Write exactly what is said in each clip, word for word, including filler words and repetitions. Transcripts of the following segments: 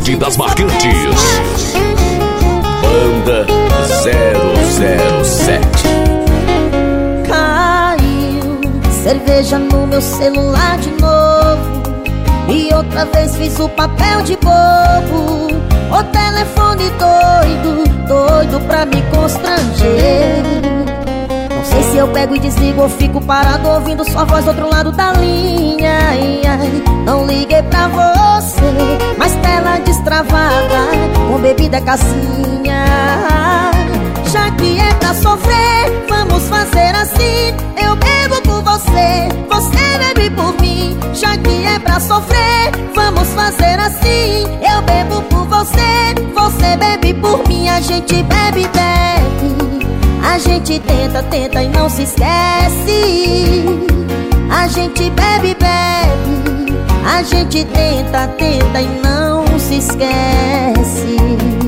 cidade das marcantes. Banda zero zero sete. Caiu cerveja no meu celular de novo, e outra vez fiz o papel de bobo. O telefone doido, doido pra me constranger. Não sei se eu pego e desligo ou fico parado ouvindo sua voz do outro lado da linha. Ai, ai, não liguei pra você, mas tela destravada com bebida cassinha. Já que é pra sofrer, vamos fazer assim. Eu bebo por você, você bebe por mim. Já que é pra sofrer, vamos fazer assim. Eu bebo por você, você bebe por mim. A gente bebe, bebe, a gente tenta, tenta e não se esquece. A gente bebe, bebe, a gente tenta, tenta e não se esquece.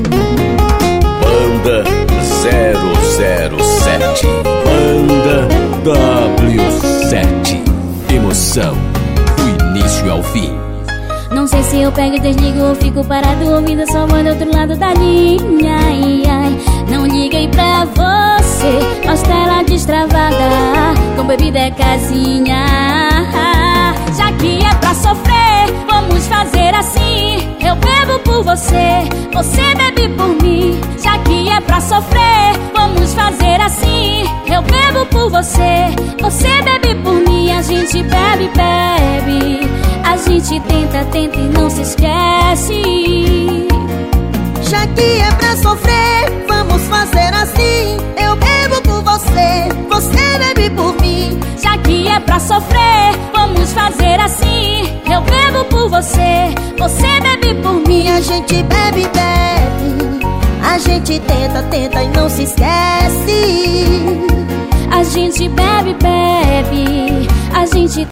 Banda zero zero sete. Banda W sete. Emoção do início ao fim. Não sei se eu pego e desligo ou fico parado ouvindo sua voz do outro lado da linha. Ai, ai, não liguei pra você, mas tela destravada com bebida casinha. Já que é pra sofrer, vamos fazer assim. Eu bebo por você, você bebe por mim. Já que é pra sofrer, vamos fazer assim. Eu bebo por você, você bebe por mim. A gente bebe, bebe, a gente tenta, tenta e não se esquece. Já que é pra sofrer, vamos fazer assim. Eu bebo por você, você bebe por mim. Já que é pra sofrer, vamos fazer assim. Eu bebo por você, você bebe por mim. A gente bebe, bebe, a gente tenta, tenta e não se esquece. A gente bebe, bebe, a gente